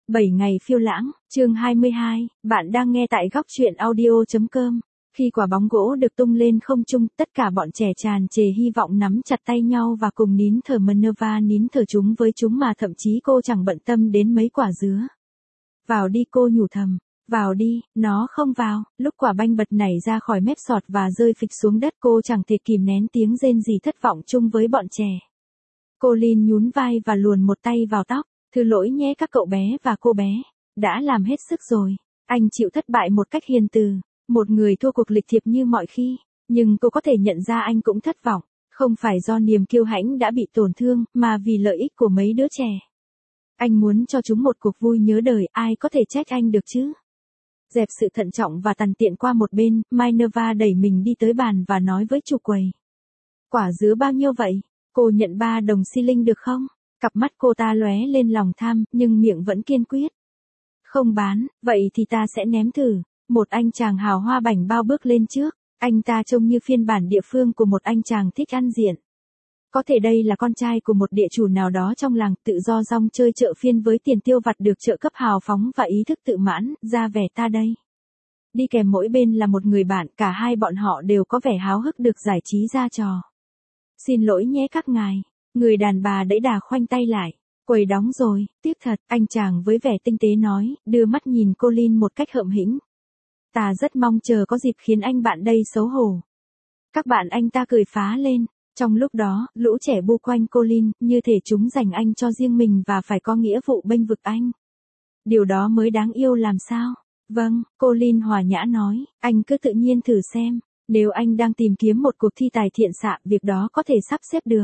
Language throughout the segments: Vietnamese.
7 ngày phiêu lãng, chương 22, bạn đang nghe tại góc truyện audio.com. Khi quả bóng gỗ được tung lên không trung, tất cả bọn trẻ tràn trề hy vọng nắm chặt tay nhau và cùng nín thở Minerva nín thở chúng với chúng mà thậm chí cô chẳng bận tâm đến mấy quả dứa. Vào đi, cô nhủ thầm. Vào đi, nó không vào. Lúc quả banh bật nảy ra khỏi mép sọt và rơi phịch xuống đất, cô chẳng thể kìm nén tiếng rên rỉ thất vọng chung với bọn trẻ. Colin nhún vai và luồn một tay vào tóc. Thứ lỗi nhé các cậu bé và cô bé. Đã làm hết sức rồi. Anh chịu thất bại một cách hiền từ. Một người thua cuộc lịch thiệp như mọi khi. Nhưng cô có thể nhận ra anh cũng thất vọng. Không phải do niềm kiêu hãnh đã bị tổn thương, mà vì lợi ích của mấy đứa trẻ. Anh muốn cho chúng một cuộc vui nhớ đời, ai có thể trách anh được chứ? Dẹp sự thận trọng và tằn tiện qua một bên, Minerva đẩy mình đi tới bàn và nói với chủ quầy. Quả dứa bao nhiêu vậy? Cô nhận 3 đồng xi linh được không? Cặp mắt cô ta lóe lên lòng tham, nhưng miệng vẫn kiên quyết. Không bán, vậy thì ta sẽ ném thử. Một anh chàng hào hoa bảnh bao bước lên trước. Anh ta trông như phiên bản địa phương của một anh chàng thích ăn diện. Có thể đây là con trai của một địa chủ nào đó trong làng, tự do rong chơi chợ phiên với tiền tiêu vặt được trợ cấp hào phóng và ý thức tự mãn, ra vẻ ta đây. Đi kèm mỗi bên là một người bạn, cả hai bọn họ đều có vẻ háo hức được giải trí ra trò. Xin lỗi nhé các ngài. Người đàn bà đẫy đà khoanh tay lại. Quầy đóng rồi, tiếc thật, anh chàng với vẻ tinh tế nói, đưa mắt nhìn Colin một cách hậm hĩnh. Ta rất mong chờ có dịp khiến anh bạn đây xấu hổ. Các bạn anh ta cười phá lên. Trong lúc đó, lũ trẻ bu quanh Colin, như thể chúng dành anh cho riêng mình và phải có nghĩa vụ bênh vực anh. Điều đó mới đáng yêu làm sao? Vâng, Colin hòa nhã nói, anh cứ tự nhiên thử xem. Nếu anh đang tìm kiếm một cuộc thi tài thiện xạ, việc đó có thể sắp xếp được.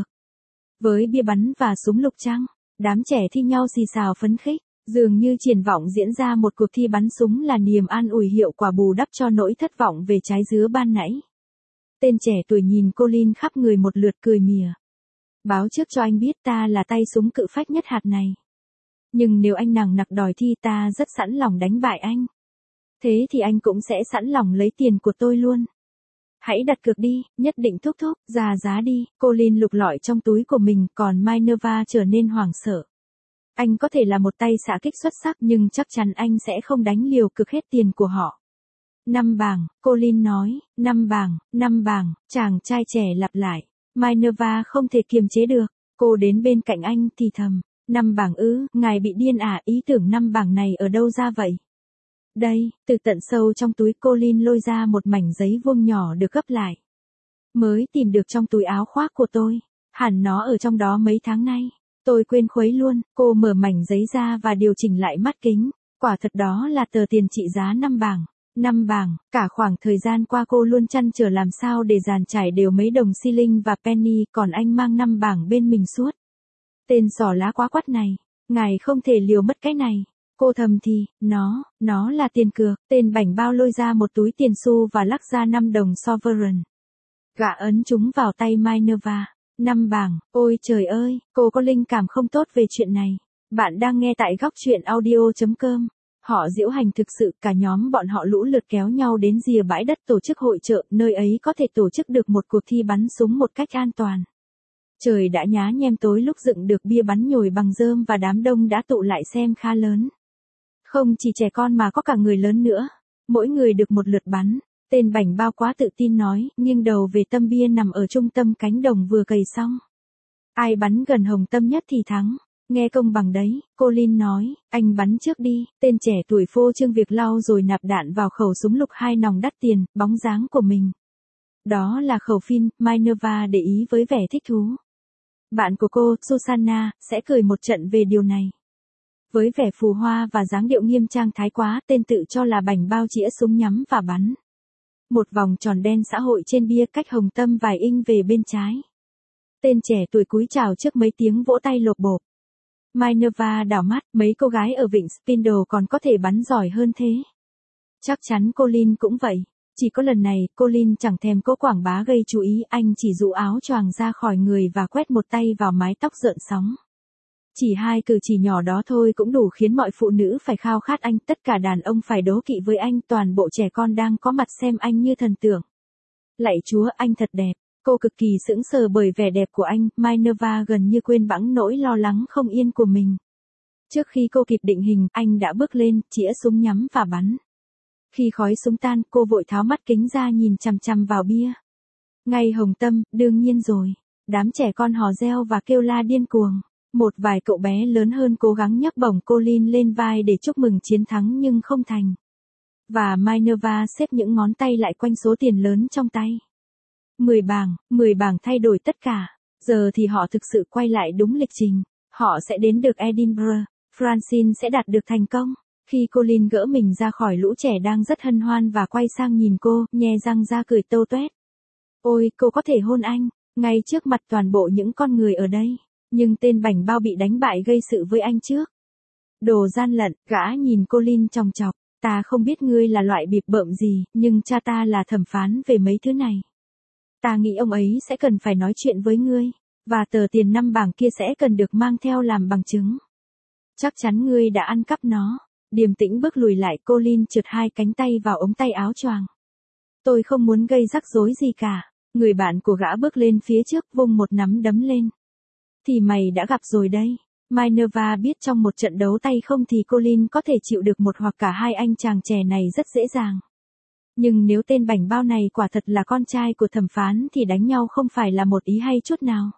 Với bia bắn và súng lục trăng, đám trẻ thi nhau xì xào phấn khích, dường như triển vọng diễn ra một cuộc thi bắn súng là niềm an ủi hiệu quả bù đắp cho nỗi thất vọng về trái dứa ban nãy. Tên trẻ tuổi nhìn Colin khắp người một lượt cười mỉa. Báo trước cho anh biết ta là tay súng cự phách nhất hạt này. Nhưng nếu anh nằng nặc đòi thi, ta rất sẵn lòng đánh bại anh. Thế thì anh cũng sẽ sẵn lòng lấy tiền của tôi luôn. Hãy đặt cược đi, nhất định thúc thúc, ra giá đi. Colin lục lọi trong túi của mình, còn Minerva trở nên hoảng sợ. Anh có thể là một tay xạ kích xuất sắc, nhưng chắc chắn anh sẽ không đánh liều cực hết tiền của họ. 5 bảng, Colin nói, 5 bảng, 5 bảng, chàng trai trẻ lặp lại. Minerva không thể kiềm chế được. Cô đến bên cạnh anh thì thầm, 5 bảng ư, ngài bị điên à, ý tưởng 5 bảng này ở đâu ra vậy? Đây, từ tận sâu trong túi Colin lôi ra một mảnh giấy vuông nhỏ được gấp lại. Mới tìm được trong túi áo khoác của tôi. Hẳn nó ở trong đó mấy tháng nay. Tôi quên khuấy luôn. Cô mở mảnh giấy ra và điều chỉnh lại mắt kính. Quả thật đó là tờ tiền trị giá 5 bảng. 5 bảng, cả khoảng thời gian qua cô luôn trăn trở làm sao để dàn trải đều mấy đồng xi linh và penny, còn anh mang 5 bảng bên mình suốt. Tên xỏ lá quá quắt này, ngài không thể liều mất cái này. Cô thầm thì, nó là tiền cược. Tên bảnh bao lôi ra một túi tiền xu và lắc ra 5 đồng sovereign. Gã ấn chúng vào tay Minerva. 5 bảng, ôi trời ơi, cô có linh cảm không tốt về chuyện này. Bạn đang nghe tại góc truyện audio.com. Họ diễu hành thực sự, cả nhóm bọn họ lũ lượt kéo nhau đến rìa bãi đất tổ chức hội chợ, nơi ấy có thể tổ chức được một cuộc thi bắn súng một cách an toàn. Trời đã nhá nhem tối lúc dựng được bia bắn nhồi bằng rơm và đám đông đã tụ lại xem khá lớn. Không chỉ trẻ con mà có cả người lớn nữa. Mỗi người được một lượt bắn. Tên bảnh bao quá tự tin nói, nghiêng đầu về tâm bia nằm ở trung tâm cánh đồng vừa cày xong. Ai bắn gần hồng tâm nhất thì thắng. Nghe công bằng đấy, Colin nói, anh bắn trước đi. Tên trẻ tuổi phô trương việc lau rồi nạp đạn vào khẩu súng lục 2 nòng đắt tiền, bóng dáng của mình. Đó là khẩu phin, Minerva để ý với vẻ thích thú. Bạn của cô, Susanna, sẽ cười một trận về điều này. Với vẻ phù hoa và dáng điệu nghiêm trang thái quá, tên tự cho là bảnh bao chĩa súng nhắm và bắn. Một vòng tròn đen xã hội trên bia cách hồng tâm vài inch về bên trái. Tên trẻ tuổi cúi chào trước mấy tiếng vỗ tay lộp bộp. Minerva đảo mắt, mấy cô gái ở vịnh Spindle còn có thể bắn giỏi hơn thế. Chắc chắn Colin cũng vậy. Chỉ có lần này, Colin chẳng thèm cố quảng bá gây chú ý, anh chỉ rũ áo choàng ra khỏi người và quét một tay vào mái tóc rợn sóng. Chỉ 2 cử chỉ nhỏ đó thôi cũng đủ khiến mọi phụ nữ phải khao khát anh, tất cả đàn ông phải đố kỵ với anh, toàn bộ trẻ con đang có mặt xem anh như thần tượng. Lạy Chúa, anh thật đẹp. Cô cực kỳ sững sờ bởi vẻ đẹp của anh, Minerva gần như quên bẵng nỗi lo lắng không yên của mình. Trước khi cô kịp định hình, anh đã bước lên, chĩa súng nhắm và bắn. Khi khói súng tan, cô vội tháo mắt kính ra nhìn chằm chằm vào bia. Ngay hồng tâm, đương nhiên rồi. Đám trẻ con hò reo và kêu la điên cuồng. Một vài cậu bé lớn hơn cố gắng nhấc bổng Colin lên vai để chúc mừng chiến thắng nhưng không thành. Và Minerva xếp những ngón tay lại quanh số tiền lớn trong tay. 10 bảng thay đổi tất cả. Giờ thì họ thực sự quay lại đúng lịch trình. Họ sẽ đến được Edinburgh. Francine sẽ đạt được thành công. Khi Colin gỡ mình ra khỏi lũ trẻ đang rất hân hoan và quay sang nhìn cô, nhe răng ra cười tâu tuét. Ôi, cô có thể hôn anh, ngay trước mặt toàn bộ những con người ở đây. Nhưng tên bảnh bao bị đánh bại gây sự với anh trước. Đồ gian lận, gã nhìn Colin chòng chọc. Ta không biết ngươi là loại bịp bợm gì, nhưng cha ta là thẩm phán về mấy thứ này. Ta nghĩ ông ấy sẽ cần phải nói chuyện với ngươi. Và tờ tiền 5 bảng kia sẽ cần được mang theo làm bằng chứng. Chắc chắn ngươi đã ăn cắp nó. Điềm tĩnh bước lùi lại, Colin trượt hai cánh tay vào ống tay áo choàng. Tôi không muốn gây rắc rối gì cả. Người bạn của gã bước lên phía trước, vung một nắm đấm lên. Thì mày đã gặp rồi đây. Minerva biết trong một trận đấu tay không thì Colin có thể chịu được một hoặc cả hai anh chàng trẻ này rất dễ dàng. Nhưng nếu tên bảnh bao này quả thật là con trai của thẩm phán thì đánh nhau không phải là một ý hay chút nào.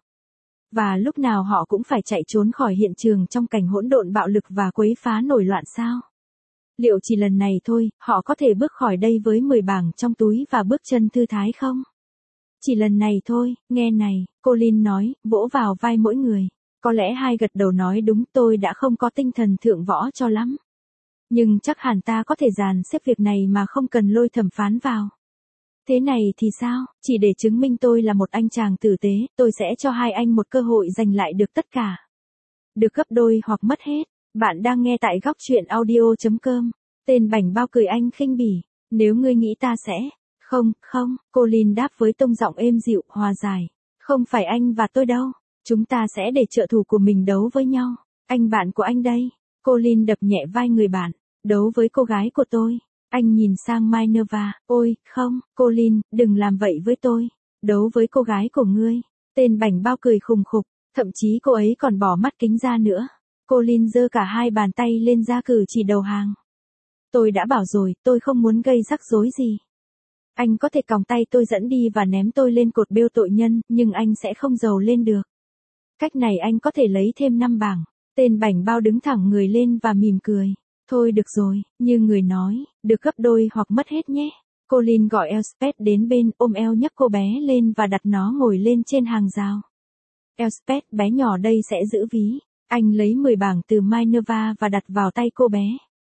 Và lúc nào họ cũng phải chạy trốn khỏi hiện trường trong cảnh hỗn độn bạo lực và quấy phá nổi loạn sao? Liệu chỉ lần này thôi, họ có thể bước khỏi đây với 10 bảng trong túi và bước chân thư thái không? Chỉ lần này thôi, nghe này, Colin nói, vỗ vào vai mỗi người. Có lẽ hai gật đầu nói đúng, tôi đã không có tinh thần thượng võ cho lắm. Nhưng chắc hẳn ta có thể dàn xếp việc này mà không cần lôi thẩm phán vào. Thế này thì sao, chỉ để chứng minh tôi là một anh chàng tử tế, tôi sẽ cho hai anh một cơ hội giành lại được tất cả. Được gấp đôi hoặc mất hết. Bạn đang nghe tại góc truyện audio.com. Tên bảnh bao cười anh khinh bỉ. Nếu ngươi nghĩ ta sẽ... Không, Colin đáp với tông giọng êm dịu, hòa giải. Không phải anh và tôi đâu. Chúng ta sẽ để trợ thủ của mình đấu với nhau. Anh bạn của anh đây. Colin đập nhẹ vai người bạn. Đấu với cô gái của tôi. Anh nhìn sang Minerva. Ôi, không, Colin, đừng làm vậy với tôi. Đấu với cô gái của ngươi. Tên bảnh bao cười khùng khục. Thậm chí cô ấy còn bỏ mắt kính ra nữa. Colin giơ cả hai bàn tay lên ra cử chỉ đầu hàng. Tôi đã bảo rồi, tôi không muốn gây rắc rối gì. Anh có thể còng tay tôi dẫn đi và ném tôi lên cột bêu tội nhân, nhưng anh sẽ không giàu lên được. Cách này anh có thể lấy thêm 5 bảng. Tên bảnh bao đứng thẳng người lên và mỉm cười. Thôi được rồi, như người nói, được gấp đôi hoặc mất hết nhé. Colin gọi Elspeth đến bên, ôm eo nhấc cô bé lên và đặt nó ngồi lên trên hàng rào. Elspeth, bé nhỏ đây sẽ giữ ví. Anh lấy 10 bảng từ Minerva và đặt vào tay cô bé.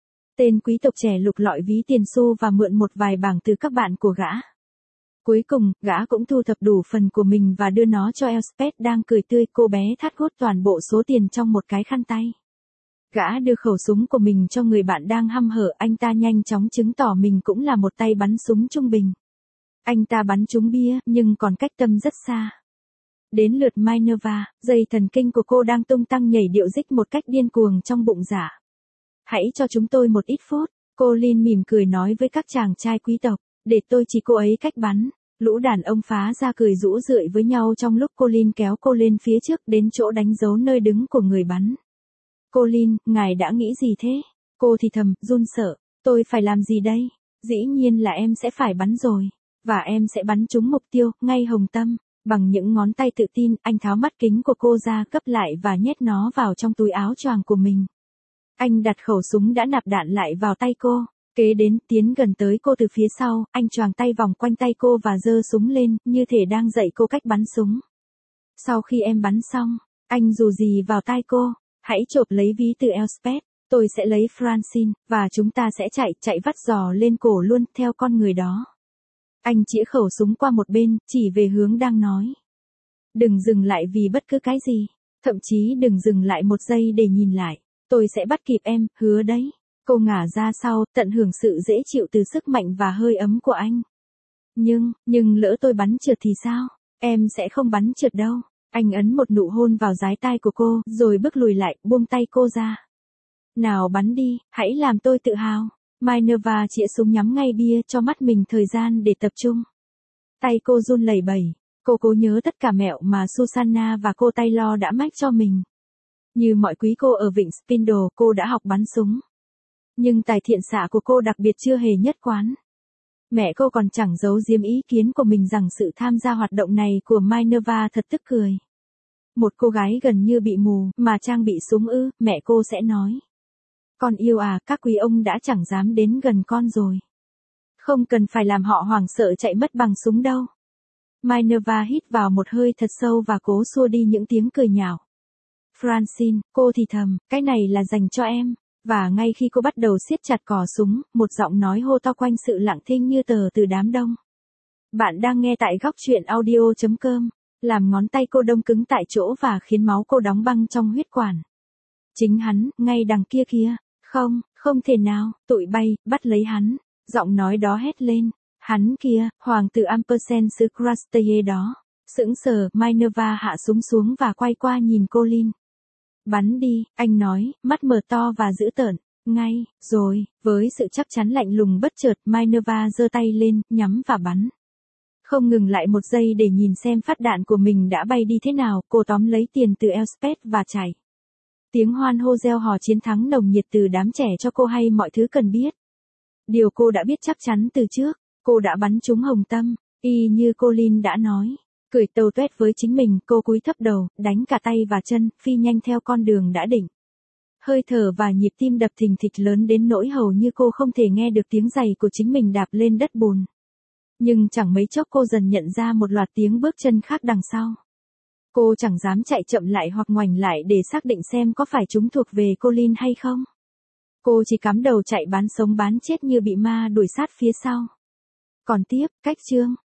Tên quý tộc trẻ lục lọi ví tiền xu và mượn một vài bảng từ các bạn của gã. Cuối cùng, gã cũng thu thập đủ phần của mình và đưa nó cho Elspeth đang cười tươi. Cô bé thắt hút toàn bộ số tiền trong một cái khăn tay. Gã đưa khẩu súng của mình cho người bạn đang hăm hở. Anh ta nhanh chóng chứng tỏ mình cũng là một tay bắn súng trung bình. Anh ta bắn trúng bia, nhưng còn cách tâm rất xa. Đến lượt Minerva, dây thần kinh của cô đang tung tăng nhảy điệu dích một cách điên cuồng trong bụng dạ. Hãy cho chúng tôi một ít phút, Colin mỉm cười nói với các chàng trai quý tộc, để tôi chỉ cô ấy cách bắn. Lũ đàn ông phá ra cười rũ rượi với nhau trong lúc Colin kéo cô lên phía trước đến chỗ đánh dấu nơi đứng của người bắn. Colin, ngài đã nghĩ gì thế? Cô thì thầm, run sợ, tôi phải làm gì đây? Dĩ nhiên là em sẽ phải bắn rồi. Và em sẽ bắn trúng mục tiêu, ngay hồng tâm. Bằng những ngón tay tự tin, anh tháo mắt kính của cô ra, gấp lại và nhét nó vào trong túi áo choàng của mình. Anh đặt khẩu súng đã nạp đạn lại vào tay cô. Kế đến, tiến gần tới cô từ phía sau, anh choàng tay vòng quanh tay cô và giơ súng lên, như thể đang dạy cô cách bắn súng. Sau khi em bắn xong, anh dù gì vào tai cô, hãy chộp lấy ví từ Elspeth, tôi sẽ lấy Francine, và chúng ta sẽ chạy vắt giò lên cổ luôn, theo con người đó. Anh chĩa khẩu súng qua một bên, chỉ về hướng đang nói. Đừng dừng lại vì bất cứ cái gì, thậm chí đừng dừng lại một giây để nhìn lại. Tôi sẽ bắt kịp em, hứa đấy. Cô ngả ra sau, tận hưởng sự dễ chịu từ sức mạnh và hơi ấm của anh. Nhưng lỡ tôi bắn trượt thì sao? Em sẽ không bắn trượt đâu. Anh ấn một nụ hôn vào dái tai của cô, rồi bước lùi lại, buông tay cô ra. Nào bắn đi, hãy làm tôi tự hào. Minerva chĩa súng nhắm ngay bia, cho mắt mình thời gian để tập trung. Tay cô run lẩy bẩy. Cô cố nhớ tất cả mẹo mà Susanna và cô Taylor đã mách cho mình. Như mọi quý cô ở Vịnh Spindle, cô đã học bắn súng. Nhưng tài thiện xạ của cô đặc biệt chưa hề nhất quán. Mẹ cô còn chẳng giấu giếm ý kiến của mình rằng sự tham gia hoạt động này của Minerva thật tức cười. Một cô gái gần như bị mù, mà trang bị súng ư, mẹ cô sẽ nói. Con yêu à, các quý ông đã chẳng dám đến gần con rồi. Không cần phải làm họ hoảng sợ chạy mất bằng súng đâu. Minerva hít vào một hơi thật sâu và cố xua đi những tiếng cười nhạo. Francine, cô thì thầm, cái này là dành cho em. Và ngay khi cô bắt đầu siết chặt cò súng, một giọng nói hô to quanh sự lặng thinh như tờ từ đám đông. Bạn đang nghe tại góc truyện audio.com. Làm ngón tay cô đông cứng tại chỗ và khiến máu cô đóng băng trong huyết quản. Chính hắn, ngay đằng kia kìa. Không, không thể nào, tụi bay, bắt lấy hắn. Giọng nói đó hét lên. Hắn kia, hoàng tử Ampersand xứ Crastaye đó. Sững sờ, Minerva hạ súng xuống và quay qua nhìn Colin. Bắn đi, anh nói, mắt mở to và dữ tợn. Ngay, rồi, với sự chắc chắn lạnh lùng bất chợt, Minerva giơ tay lên, nhắm và bắn. Không ngừng lại một giây để nhìn xem phát đạn của mình đã bay đi thế nào, cô tóm lấy tiền từ Elspeth và chạy. Tiếng hoan hô reo hò chiến thắng nồng nhiệt từ đám trẻ cho cô hay mọi thứ cần biết. Điều cô đã biết chắc chắn từ trước, cô đã bắn trúng hồng tâm, y như Colin đã nói. Cười tâu tuét với chính mình, cô cúi thấp đầu, đánh cả tay và chân, phi nhanh theo con đường đã định. Hơi thở và nhịp tim đập thình thịch lớn đến nỗi hầu như cô không thể nghe được tiếng giày của chính mình đạp lên đất bùn. Nhưng chẳng mấy chốc cô dần nhận ra một loạt tiếng bước chân khác đằng sau. Cô chẳng dám chạy chậm lại hoặc ngoảnh lại để xác định xem có phải chúng thuộc về Colin hay không. Cô chỉ cắm đầu chạy bán sống bán chết như bị ma đuổi sát phía sau. Còn tiếp, cách chương.